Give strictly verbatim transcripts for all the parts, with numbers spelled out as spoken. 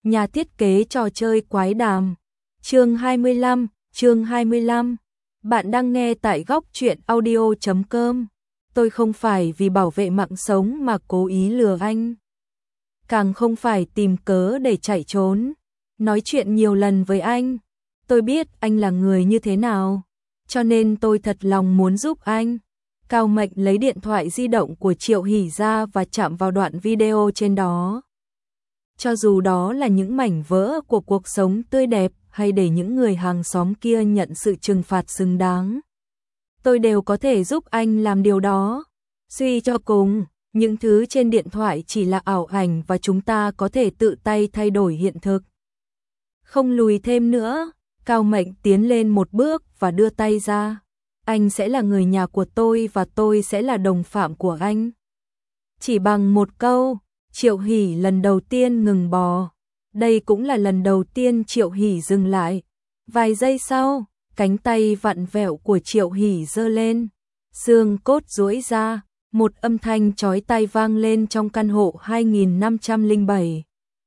Nhà thiết kế trò chơi quái đàm. Chương hai mươi lăm, chương hai mươi lăm. Bạn đang nghe tại góc truyện audio chấm com. Tôi không phải vì bảo vệ mạng sống mà cố ý lừa anh. Càng không phải tìm cớ để chạy trốn. Nói chuyện nhiều lần với anh. Tôi biết anh là người như thế nào. Cho nên tôi thật lòng muốn giúp anh. Cao Mệnh lấy điện thoại di động của Triệu Hỷ ra và chạm vào đoạn video trên đó. Cho dù đó là những mảnh vỡ của cuộc sống tươi đẹp hay để những người hàng xóm kia nhận sự trừng phạt xứng đáng, tôi đều có thể giúp anh làm điều đó. Suy cho cùng, những thứ trên điện thoại chỉ là ảo ảnh và chúng ta có thể tự tay thay đổi hiện thực. Không lùi thêm nữa, Cao Mệnh tiến lên một bước và đưa tay ra. Anh sẽ là người nhà của tôi và tôi sẽ là đồng phạm của anh. Chỉ bằng một câu, Triệu Hỷ lần đầu tiên ngừng bò. Đây cũng là lần đầu tiên Triệu Hỷ dừng lại. Vài giây sau, cánh tay vặn vẹo của Triệu Hỷ giơ lên. Xương cốt duỗi ra, một âm thanh chói tai vang lên trong căn hộ hai nghìn năm trăm lẻ bảy.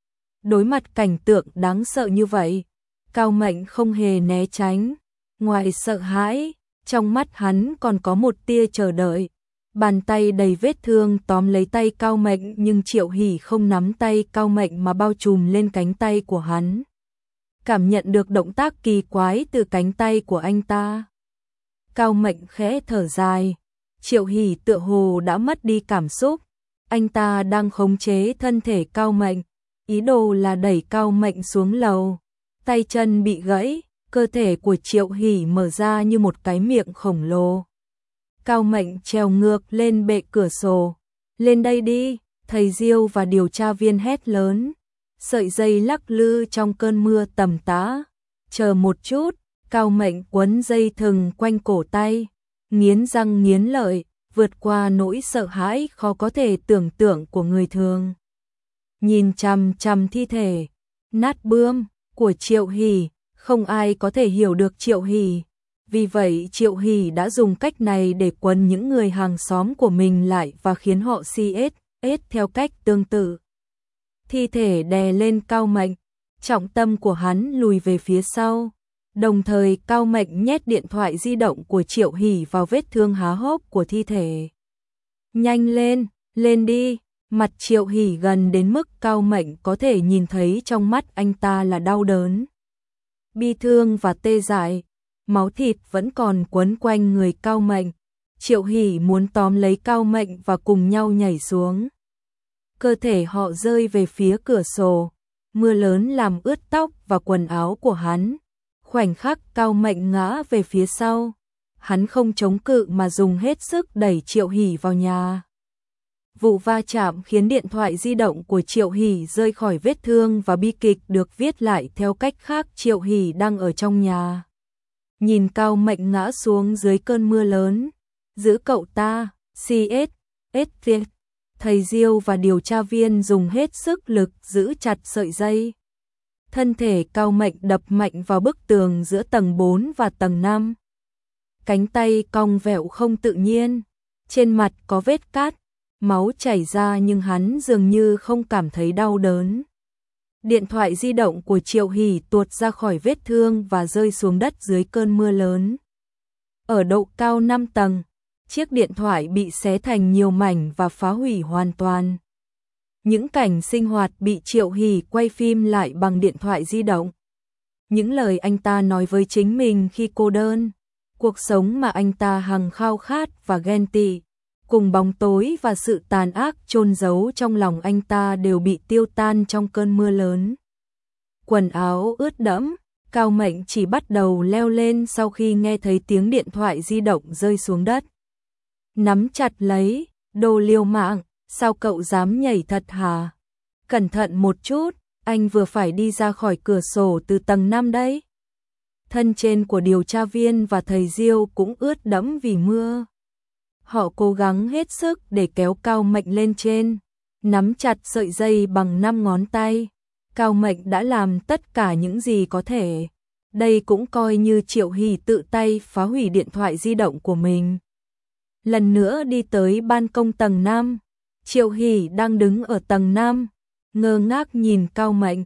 Đối mặt cảnh tượng đáng sợ như vậy, Cao Mệnh không hề né tránh. Ngoài sợ hãi, trong mắt hắn còn có một tia chờ đợi. Bàn tay đầy vết thương tóm lấy tay Cao Mệnh, nhưng Triệu Hỷ không nắm tay Cao Mệnh mà bao trùm lên cánh tay của hắn. Cảm nhận được động tác kỳ quái từ cánh tay của anh ta, Cao Mệnh khẽ thở dài. Triệu Hỷ tựa hồ đã mất đi cảm xúc. Anh ta đang khống chế thân thể Cao Mệnh, ý đồ là đẩy Cao Mệnh xuống lầu. Tay chân bị gãy, cơ thể của Triệu Hỷ mở ra như một cái miệng khổng lồ. Cao Mệnh trèo ngược lên bệ cửa sổ. Lên đây đi, thầy Diêu và điều tra viên hét lớn. Sợi dây lắc lư trong cơn mưa tầm tã. Chờ một chút, Cao Mệnh quấn dây thừng quanh cổ tay, nghiến răng nghiến lợi, vượt qua nỗi sợ hãi khó có thể tưởng tượng của người thường. Nhìn chằm chằm thi thể nát bươm của Triệu Hỷ, không ai có thể hiểu được Triệu Hỷ. Vì vậy Triệu Hỷ đã dùng cách này để quấn những người hàng xóm của mình lại và khiến họ xê ét ét theo cách tương tự. Thi thể đè lên Cao Mệnh, trọng tâm của hắn lùi về phía sau. Đồng thời Cao Mệnh nhét điện thoại di động của Triệu Hỷ vào vết thương há hốc của thi thể. Nhanh lên, lên đi. Mặt Triệu Hỷ gần đến mức Cao Mệnh có thể nhìn thấy trong mắt anh ta là đau đớn, bi thương và tê dại. Máu thịt vẫn còn quấn quanh người Cao Mệnh. Triệu Hỷ muốn tóm lấy Cao Mệnh và cùng nhau nhảy xuống. Cơ thể họ rơi về phía cửa sổ. Mưa lớn làm ướt tóc và quần áo của hắn. Khoảnh khắc Cao Mệnh ngã về phía sau, hắn không chống cự mà dùng hết sức đẩy Triệu Hỷ vào nhà. Vụ va chạm khiến điện thoại di động của Triệu Hỷ rơi khỏi vết thương và bi kịch được viết lại theo cách khác. Triệu Hỷ đang ở trong nhà, nhìn Cao Mệnh ngã xuống dưới cơn mưa lớn. Giữ cậu ta, xê ét ét Việt. Thầy Diêu và điều tra viên dùng hết sức lực giữ chặt sợi dây. Thân thể Cao Mệnh đập mạnh vào bức tường giữa tầng bốn và tầng năm. Cánh tay cong vẹo không tự nhiên. Trên mặt có vết cát, máu chảy ra nhưng hắn dường như không cảm thấy đau đớn. Điện thoại di động của Triệu Hỷ tuột ra khỏi vết thương và rơi xuống đất dưới cơn mưa lớn. Ở độ cao năm tầng, chiếc điện thoại bị xé thành nhiều mảnh và phá hủy hoàn toàn. Những cảnh sinh hoạt bị Triệu Hỷ quay phim lại bằng điện thoại di động. Những lời anh ta nói với chính mình khi cô đơn, cuộc sống mà anh ta hằng khao khát và ghen tị, cùng bóng tối và sự tàn ác chôn giấu trong lòng anh ta đều bị tiêu tan trong cơn mưa lớn. Quần áo ướt đẫm, Cao Mệnh chỉ bắt đầu leo lên sau khi nghe thấy tiếng điện thoại di động rơi xuống đất. Nắm chặt lấy, đồ liều mạng, sao cậu dám nhảy thật hả? Cẩn thận một chút, anh vừa phải đi ra khỏi cửa sổ từ tầng năm đấy. Thân trên của điều tra viên và thầy Diêu cũng ướt đẫm vì mưa. Họ cố gắng hết sức để kéo Cao Mệnh lên trên, nắm chặt sợi dây bằng năm ngón tay. Cao Mệnh đã làm tất cả những gì có thể. Đây cũng coi như Triệu Hỷ tự tay phá hủy điện thoại di động của mình. Lần nữa đi tới ban công tầng năm. Triệu Hỷ đang đứng ở tầng năm, ngơ ngác nhìn Cao Mệnh.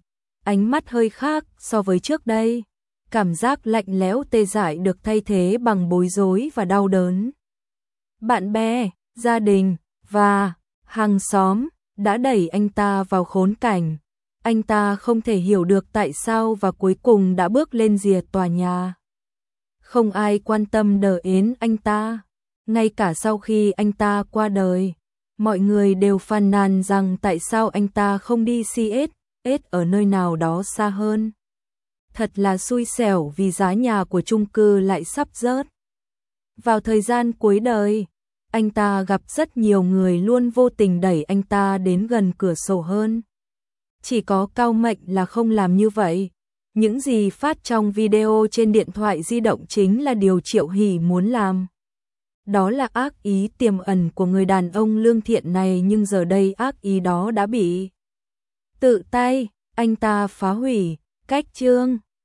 ánh mắt hơi khác so với trước đây. Cảm giác lạnh lẽo tê dại được thay thế bằng bối rối và đau đớn. Bạn bè, gia đình và hàng xóm đã đẩy anh ta vào khốn cảnh. Anh ta không thể hiểu được tại sao và cuối cùng đã bước lên rìa tòa nhà. Không ai quan tâm đến anh ta. Ngay cả sau khi anh ta qua đời, mọi người đều phàn nàn rằng tại sao anh ta không đi xê ét ét ở nơi nào đó xa hơn. Thật là xui xẻo vì giá nhà của chung cư lại sắp rớt. Vào thời gian cuối đời, anh ta gặp rất nhiều người luôn vô tình đẩy anh ta đến gần cửa sổ hơn. Chỉ có Cao Mệnh là không làm như vậy. Những gì phát trong video trên điện thoại di động chính là điều Triệu Hỷ muốn làm. Đó là ác ý tiềm ẩn của người đàn ông lương thiện này, nhưng giờ đây ác ý đó đã bị tự tay anh ta phá hủy. Cách chương